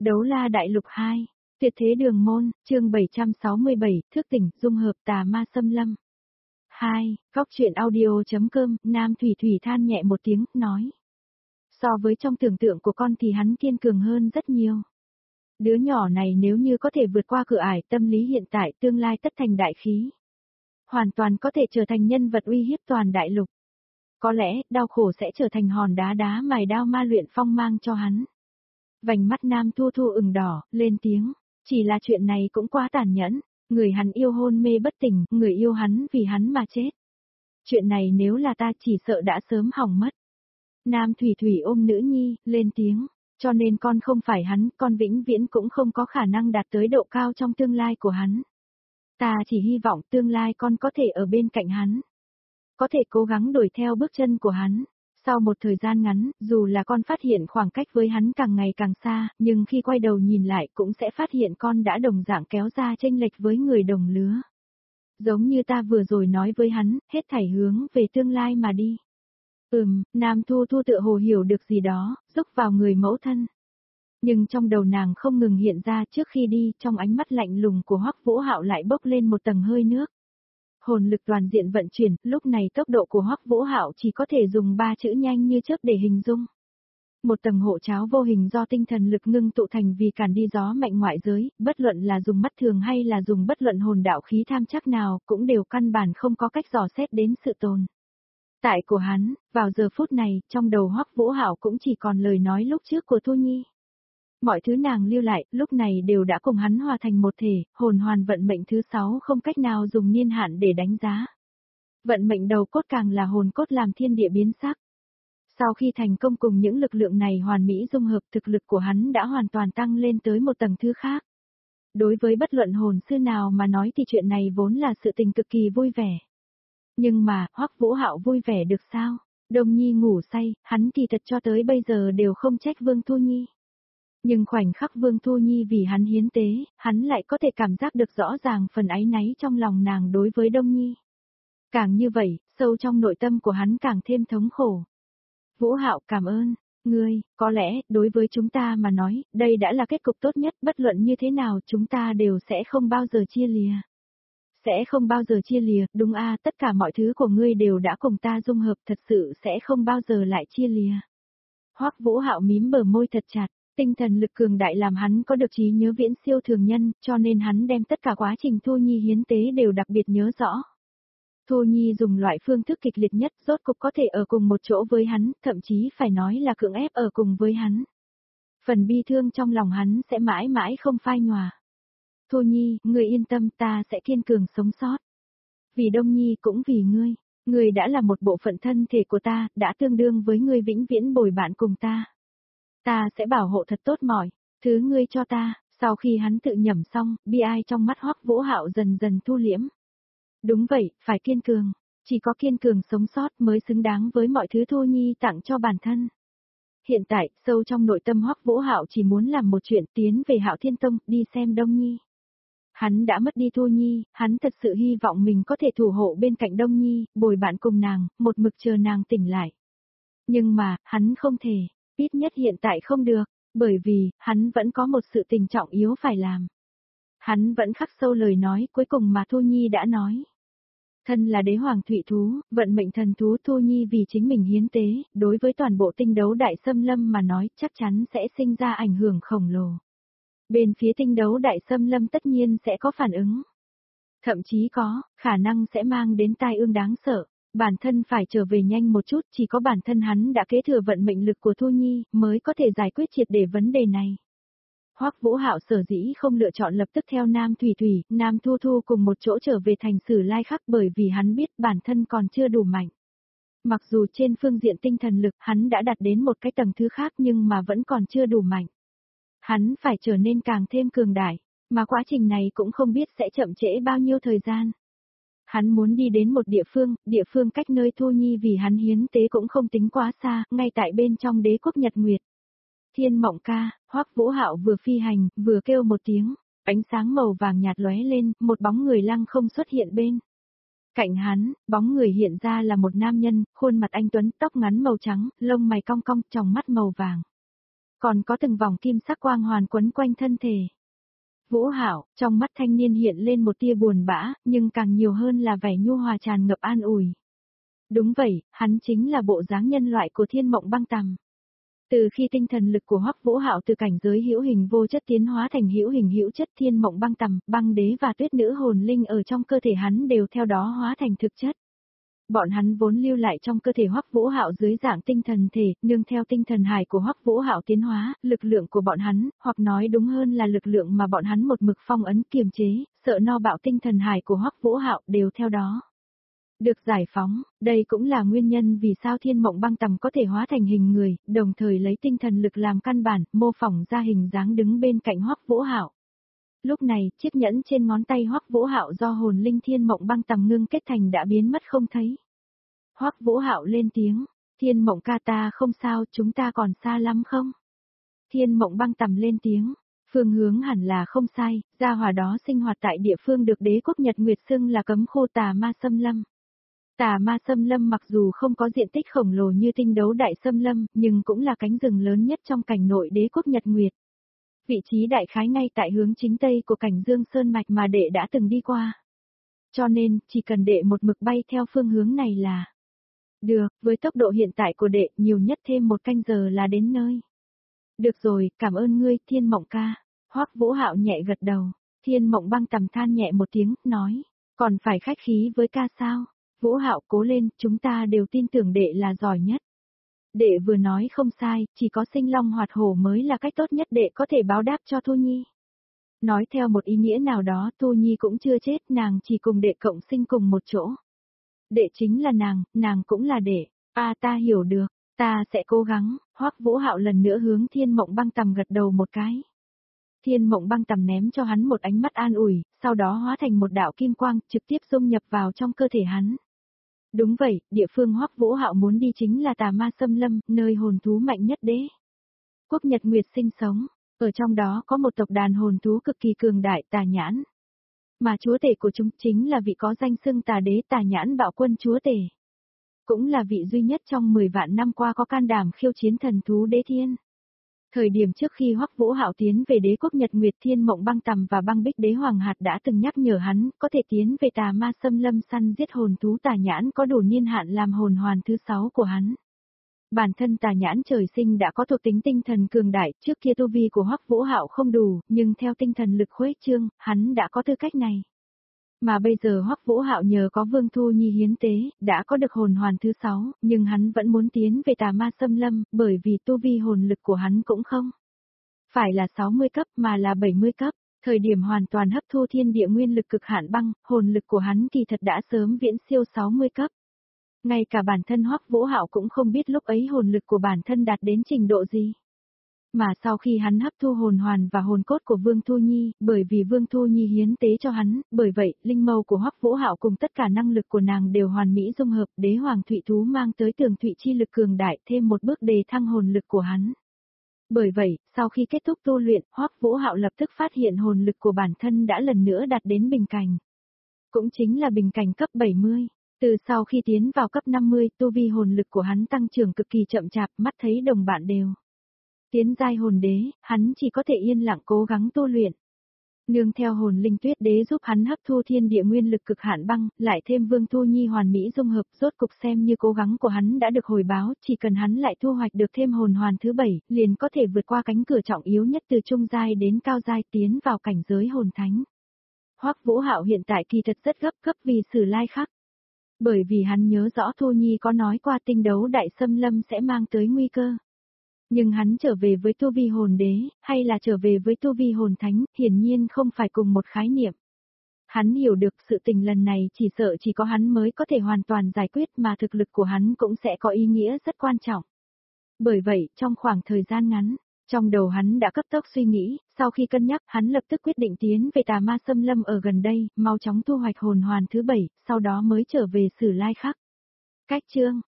Đấu la đại lục 2, tuyệt thế đường môn, chương 767, thức tỉnh, dung hợp tà ma xâm lâm. 2, góc truyện audio.com, Nam Thủy Thủy than nhẹ một tiếng, nói. So với trong tưởng tượng của con thì hắn kiên cường hơn rất nhiều. Đứa nhỏ này nếu như có thể vượt qua cửa ải tâm lý hiện tại tương lai tất thành đại khí. Hoàn toàn có thể trở thành nhân vật uy hiếp toàn đại lục. Có lẽ, đau khổ sẽ trở thành hòn đá đá mài đao ma luyện phong mang cho hắn. Vành mắt Nam Thu Thu ửng đỏ, lên tiếng, chỉ là chuyện này cũng quá tàn nhẫn, người hắn yêu hôn mê bất tỉnh, người yêu hắn vì hắn mà chết. Chuyện này nếu là ta chỉ sợ đã sớm hỏng mất. Nam Thủy Thủy ôm nữ nhi, lên tiếng, cho nên con không phải hắn, con vĩnh viễn cũng không có khả năng đạt tới độ cao trong tương lai của hắn. Ta chỉ hy vọng tương lai con có thể ở bên cạnh hắn. Có thể cố gắng đuổi theo bước chân của hắn. Sau một thời gian ngắn, dù là con phát hiện khoảng cách với hắn càng ngày càng xa, nhưng khi quay đầu nhìn lại cũng sẽ phát hiện con đã đồng dạng kéo ra chênh lệch với người đồng lứa. Giống như ta vừa rồi nói với hắn, hết thảy hướng về tương lai mà đi. Nam Thu Thu tựa hồ hiểu được gì đó, rúc vào người mẫu thân. Nhưng trong đầu nàng không ngừng hiện ra trước khi đi, trong ánh mắt lạnh lùng của Hoắc Vũ Hạo lại bốc lên một tầng hơi nước. Hồn lực toàn diện vận chuyển, lúc này tốc độ của Hoắc Vũ Hạo chỉ có thể dùng 3 chữ nhanh như chớp để hình dung. Một tầng hộ tráo vô hình do tinh thần lực ngưng tụ thành vì cản đi gió mạnh ngoại giới, bất luận là dùng mắt thường hay là dùng bất luận hồn đạo khí tham chắc nào, cũng đều căn bản không có cách dò xét đến sự tồn tại của hắn. Vào giờ phút này, trong đầu Hoắc Vũ Hạo cũng chỉ còn lời nói lúc trước của Thu Nhi. Mọi thứ nàng lưu lại, lúc này đều đã cùng hắn hòa thành một thể, hồn hoàn vận mệnh thứ 6 không cách nào dùng niên hạn để đánh giá. Vận mệnh đầu cốt càng là hồn cốt làm thiên địa biến sắc. Sau khi thành công cùng những lực lượng này hoàn mỹ dung hợp, thực lực của hắn đã hoàn toàn tăng lên tới một tầng thứ khác. Đối với bất luận hồn sư nào mà nói thì chuyện này vốn là sự tình cực kỳ vui vẻ. Nhưng mà, Hoắc Vũ Hạo vui vẻ được sao? Đông Nhi ngủ say, hắn kỳ thật cho tới bây giờ đều không trách Vương Thu Nhi. Nhưng khoảnh khắc Vương Thu Nhi vì hắn hiến tế, hắn lại có thể cảm giác được rõ ràng phần áy náy trong lòng nàng đối với Đông Nhi. Càng như vậy, sâu trong nội tâm của hắn càng thêm thống khổ. Vũ Hạo cảm ơn, ngươi, có lẽ, đối với chúng ta mà nói, đây đã là kết cục tốt nhất, bất luận như thế nào chúng ta đều sẽ không bao giờ chia lìa. Sẽ không bao giờ chia lìa, đúng tất cả mọi thứ của ngươi đều đã cùng ta dung hợp, thật sự sẽ không bao giờ lại chia lìa. Hoắc Vũ Hạo mím bờ môi thật chặt. Tinh thần lực cường đại làm hắn có được trí nhớ viễn siêu thường nhân, cho nên hắn đem tất cả quá trình Thu Nhi hiến tế đều đặc biệt nhớ rõ. Thu Nhi dùng loại phương thức kịch liệt nhất, rốt cục có thể ở cùng một chỗ với hắn, thậm chí phải nói là cưỡng ép ở cùng với hắn. Phần bi thương trong lòng hắn sẽ mãi mãi không phai nhòa. Thu Nhi, ngươi yên tâm, ta sẽ kiên cường sống sót. Vì Đông Nhi cũng vì ngươi, ngươi đã là một bộ phận thân thể của ta, đã tương đương với ngươi vĩnh viễn bồi bạn cùng ta. Ta sẽ bảo hộ thật tốt mọi thứ ngươi cho ta. Sau khi hắn tự nhẩm xong, bi ai trong mắt Hoắc Vũ Hạo dần dần thu liễm. Đúng vậy, phải kiên cường. Chỉ có kiên cường sống sót mới xứng đáng với mọi thứ Thu Nhi tặng cho bản thân. Hiện tại, sâu trong nội tâm Hoắc Vũ Hạo chỉ muốn làm một chuyện, tiến về Hạo Thiên Tông, đi xem Đông Nhi. Hắn đã mất đi Thu Nhi, hắn thật sự hy vọng mình có thể thủ hộ bên cạnh Đông Nhi, bồi bạn cùng nàng, một mực chờ nàng tỉnh lại. Nhưng mà, hắn không thể. Ít nhất hiện tại không được, bởi vì, hắn vẫn có một sự tình trọng yếu phải làm. Hắn vẫn khắc sâu lời nói cuối cùng mà Thu Nhi đã nói. Thân là đế hoàng thụy thú, vận mệnh thần thú Thu Nhi vì chính mình hiến tế, đối với toàn bộ tinh đấu đại xâm lâm mà nói chắc chắn sẽ sinh ra ảnh hưởng khổng lồ. Bên phía tinh đấu đại xâm lâm tất nhiên sẽ có phản ứng. Thậm chí có, khả năng sẽ mang đến tai ương đáng sợ. Bản thân phải trở về nhanh một chút, chỉ có bản thân hắn đã kế thừa vận mệnh lực của Thu Nhi, mới có thể giải quyết triệt để vấn đề này. Hoắc Vũ Hạo sở dĩ không lựa chọn lập tức theo Nam Thủy Thủy, Nam Thu Thu cùng một chỗ trở về thành Sử Lai Khắc bởi vì hắn biết bản thân còn chưa đủ mạnh. Mặc dù trên phương diện tinh thần lực hắn đã đạt đến một cái tầng thứ khác nhưng mà vẫn còn chưa đủ mạnh. Hắn phải trở nên càng thêm cường đại, mà quá trình này cũng không biết sẽ chậm trễ bao nhiêu thời gian. Hắn muốn đi đến một địa phương cách nơi Thu Nhi vì hắn hiến tế cũng không tính quá xa, ngay tại bên trong đế quốc Nhật Nguyệt. Thiên Mộng Ca, Hoắc Vũ Hạo vừa phi hành, vừa kêu một tiếng, ánh sáng màu vàng nhạt lóe lên, một bóng người lăng không xuất hiện bên. Cạnh hắn, bóng người hiện ra là một nam nhân, khuôn mặt anh tuấn, tóc ngắn màu trắng, lông mày cong cong, tròng mắt màu vàng. còn có từng vòng kim sắc quang hoàn quấn quanh thân thể. Vũ Hạo, trong mắt thanh niên hiện lên một tia buồn bã, nhưng càng nhiều hơn là vẻ nhu hòa tràn ngập an ủi. Đúng vậy, hắn chính là bộ dáng nhân loại của Thiên Mộng Băng Tằm. Từ khi tinh thần lực của Hoắc Vũ Hạo từ cảnh giới hữu hình vô chất tiến hóa thành hữu hình hữu chất, Thiên Mộng Băng Tằm, Băng Đế và Tuyết Nữ hồn linh ở trong cơ thể hắn đều theo đó hóa thành thực chất. Bọn hắn vốn lưu lại trong cơ thể Hoắc Vũ Hạo dưới dạng tinh thần thể, nương theo tinh thần hải của Hoắc Vũ Hạo tiến hóa, lực lượng của bọn hắn, hoặc nói đúng hơn là lực lượng mà bọn hắn một mực phong ấn kiềm chế, sợ no bạo tinh thần hải của Hoắc Vũ Hạo đều theo đó được giải phóng. Đây cũng là nguyên nhân vì sao Thiên Mộng Băng Tằm có thể hóa thành hình người, đồng thời lấy tinh thần lực làm căn bản, mô phỏng ra hình dáng đứng bên cạnh Hoắc Vũ Hạo. Lúc này, chiếc nhẫn trên ngón tay Hoắc Vũ Hạo do hồn linh Thiên Mộng Băng Tằm ngưng kết thành đã biến mất không thấy. Hoắc Vũ Hạo lên tiếng, Thiên Mộng ca ta không sao, chúng ta còn xa lắm không? Thiên Mộng Băng Tằm lên tiếng, phương hướng hẳn là không sai, gia hỏa đó sinh hoạt tại địa phương được đế quốc Nhật Nguyệt xưng là cấm khu Tà Ma Xâm Lâm. Tà Ma Xâm Lâm mặc dù không có diện tích khổng lồ như Tinh Đấu Đại Xâm Lâm, nhưng cũng là cánh rừng lớn nhất trong cảnh nội đế quốc Nhật Nguyệt. Vị trí đại khái ngay tại hướng chính tây của cảnh Dương Sơn Mạch mà đệ đã từng đi qua. Cho nên, chỉ cần đệ một mực bay theo phương hướng này là được, với tốc độ hiện tại của đệ, nhiều nhất thêm 1 canh giờ là đến nơi. Được rồi, cảm ơn ngươi, Thiên Mộng ca. Hoắc Vũ Hạo nhẹ gật đầu. Thiên Mộng Băng Tằm than nhẹ một tiếng, nói, còn phải khách khí với ca sao? Vũ Hạo cố lên, chúng ta đều tin tưởng đệ là giỏi nhất. Đệ vừa nói không sai, chỉ có sinh long hoạt hổ mới là cách tốt nhất đệ có thể báo đáp cho Thu Nhi. Nói theo một ý nghĩa nào đó, Thu Nhi cũng chưa chết, nàng chỉ cùng đệ cộng sinh cùng một chỗ. Đệ chính là nàng cũng là đệ. Ta hiểu được, ta sẽ cố gắng. Hoắc Vũ Hạo lần nữa hướng Thiên Mộng Băng Tằm gật đầu một cái. Thiên Mộng Băng Tằm ném cho hắn một ánh mắt an ủi, sau đó hóa thành một đạo kim quang, trực tiếp dung nhập vào trong cơ thể hắn. Đúng vậy, địa phương Hoắc Vũ Hạo muốn đi chính là Tà Ma Xâm Lâm, nơi hồn thú mạnh nhất đế quốc Nhật Nguyệt sinh sống. Ở trong đó có một tộc đàn hồn thú cực kỳ cường đại, Tà Nhãn. Mà chúa tể của chúng chính là vị có danh xưng Tà Đế Tà Nhãn Bạo Quân chúa tể. Cũng là vị duy nhất trong 10 vạn năm qua có can đảm khiêu chiến thần thú Đế Thiên. Thời điểm trước khi Hoắc Vũ Hạo tiến về đế quốc Nhật Nguyệt, Thiên Mộng Băng Tằm và Băng Bích Đế Hoàng Hạt đã từng nhắc nhở hắn, có thể tiến về Tà Ma Xâm Lâm săn giết hồn thú Tà Nhãn có đủ niên hạn làm hồn hoàn thứ 6 của hắn. Bản thân Tà Nhãn trời sinh đã có thuộc tính tinh thần cường đại, trước kia tu vi của Hoắc Vũ Hạo không đủ, nhưng theo tinh thần lực khuếch trương, hắn đã có tư cách này. Mà bây giờ Hoắc Vũ Hạo nhờ có Vương Thu Nhi hiến tế, đã có được hồn hoàn thứ 6, nhưng hắn vẫn muốn tiến về Tà Ma Xâm Lâm, bởi vì tu vi hồn lực của hắn cũng không phải là 60 cấp mà là 70 cấp. Thời điểm hoàn toàn hấp thu thiên địa nguyên lực cực hạn băng, hồn lực của hắn kỳ thật đã sớm viễn siêu 60 cấp. Ngay cả bản thân Hoắc Vũ Hạo cũng không biết lúc ấy hồn lực của bản thân đạt đến trình độ gì. Mà sau khi hắn hấp thu hồn hoàn và hồn cốt của Vương Thu Nhi, bởi vì Vương Thu Nhi hiến tế cho hắn, bởi vậy, linh mâu của Hoắc Vũ Hạo cùng tất cả năng lực của nàng đều hoàn mỹ dung hợp, đế hoàng thụy thú mang tới tường thụy chi lực cường đại, thêm một bước đề thăng hồn lực của hắn. Bởi vậy, sau khi kết thúc tu luyện, Hoắc Vũ Hạo lập tức phát hiện hồn lực của bản thân đã lần nữa đạt đến bình cảnh. Cũng chính là bình cảnh cấp 70. Từ sau khi tiến vào cấp 50, tu vi hồn lực của hắn tăng trưởng cực kỳ chậm chạp, mắt thấy đồng bạn đều tiến giai hồn đế, hắn chỉ có thể yên lặng cố gắng tu luyện. Nương theo hồn linh tuyết đế giúp hắn hấp thu thiên địa nguyên lực cực hạn băng, lại thêm Vương Thu Nhi hoàn mỹ dung hợp, rốt cục xem như cố gắng của hắn đã được hồi báo, chỉ cần hắn lại thu hoạch được thêm hồn hoàn thứ 7, liền có thể vượt qua cánh cửa trọng yếu nhất từ trung giai đến cao giai tiến vào cảnh giới hồn thánh. Hoắc Vũ Hạo hiện tại kỳ thật rất gấp vì Sử Lai Khắc. Bởi vì hắn nhớ rõ Thu Nhi có nói qua Tinh Đấu Đại Xâm Lâm sẽ mang tới nguy cơ. Nhưng hắn trở về với tu vi hồn đế, hay là trở về với tu vi hồn thánh, hiển nhiên không phải cùng một khái niệm. Hắn hiểu được sự tình lần này chỉ sợ chỉ có hắn mới có thể hoàn toàn giải quyết, mà thực lực của hắn cũng sẽ có ý nghĩa rất quan trọng. Bởi vậy, trong khoảng thời gian ngắn, trong đầu hắn đã cấp tốc suy nghĩ, sau khi cân nhắc, hắn lập tức quyết định tiến về Tà Ma Xâm Lâm ở gần đây, mau chóng thu hoạch hồn hoàn thứ 7, sau đó mới trở về Sử Lai Khắc. Cách chương